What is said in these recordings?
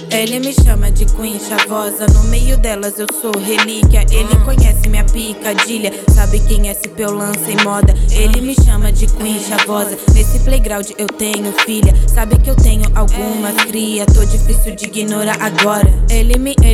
Ele me chama de Queen chavosa, no meio delas eu sou relíquia. Ele conhece minha picadilha, sabe quem é se eu lanço em moda. Ele me chama de Queen chavosa, nesse playground eu tenho filha. Sabe que eu tenho algumas cria, tô difícil de ignorar agora. Ele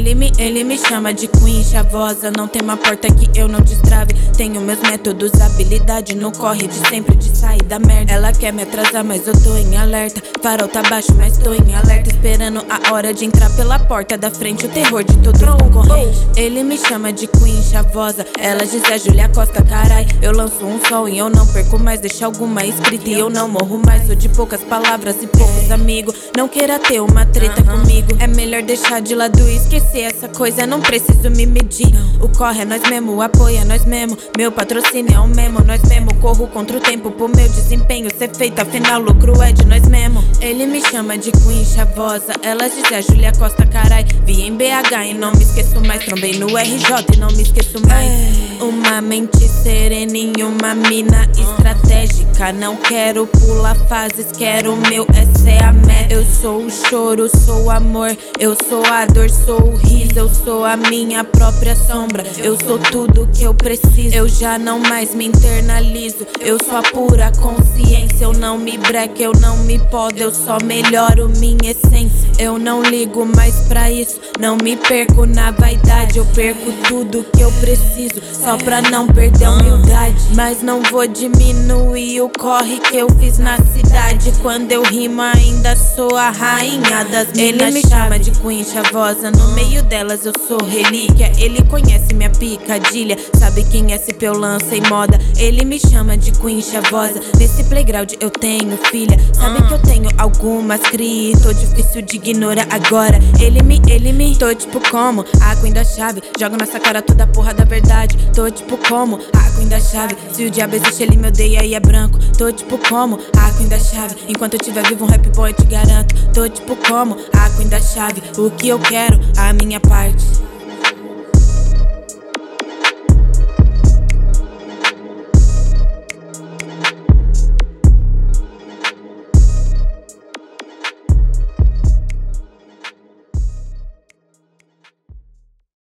me chama de Queen chavosa, não tem uma porta que eu não destrave. Tenho meus métodos, habilidade no corre de sempre de sair da merda. Ela quer me atrasar, mas eu tô em alerta. Farol tá baixo, mas tô em alerta, esperando a hora de entrar pela porta da frente, o terror de todo concorrente. Ele me chama de Queen chavosa, ela diz a Julia Costa, carai. Eu lanço um som e eu não perco mais, deixa alguma escrita e eu não morro mais. Sou de poucas palavras e poucos amigos, não queira ter uma treta comigo. É melhor deixar de lado e esquecer essa coisa, não preciso me medir. O corre é nós mesmo, o apoio é nós mesmo, meu patrocínio é o mesmo, nós mesmo. Corro contra o tempo pro meu desempenho ser feito, afinal lucro é de nós mesmo. Ele me chama de Queen chavosa, ela diz a Julia Costa, carai. Vi em BH e não me esqueço mais, trombei no RJ e não me esqueço mais. Uma mente serena e uma mina estratégica. Não quero pular fases, quero o meu, essa é a meta. Eu sou o choro, sou o amor, eu sou a dor, sou o riso. Eu sou a minha própria sombra, eu sou tudo que eu preciso. Eu já não mais me internalizo, eu sou a pura consciência. Eu não me breco, eu não me podo, eu só melhoro minha essência. Eu não ligo mais pra isso, não me perco na vaidade. Eu perco tudo que eu preciso, só pra não perder a humildade. Mas não vou diminuir o corre que eu fiz na cidade. Quando eu rimo ainda sou a rainha das minas. Ele me chama de Queen chavosa, no meio delas eu sou relíquia. Ele conhece minha picadilha, sabe quem é se eu lanço em moda. Ele me chama de Queen chavosa, nesse playground eu tenho filha. Sabe que eu tenho algumas cria, tô difícil de ignorar agora. Ele me, tô tipo como a Queen da chave, jogo nessa cara toda a porra da verdade. Tô tipo como a Queen da chave, se o diabo existe ele me odeia e é branco. Tô tipo como a Queen da chave, enquanto eu tiver vivo um rap boy eu te garanto. Tô tipo como a Queen da chave, o que eu quero, a minha parte.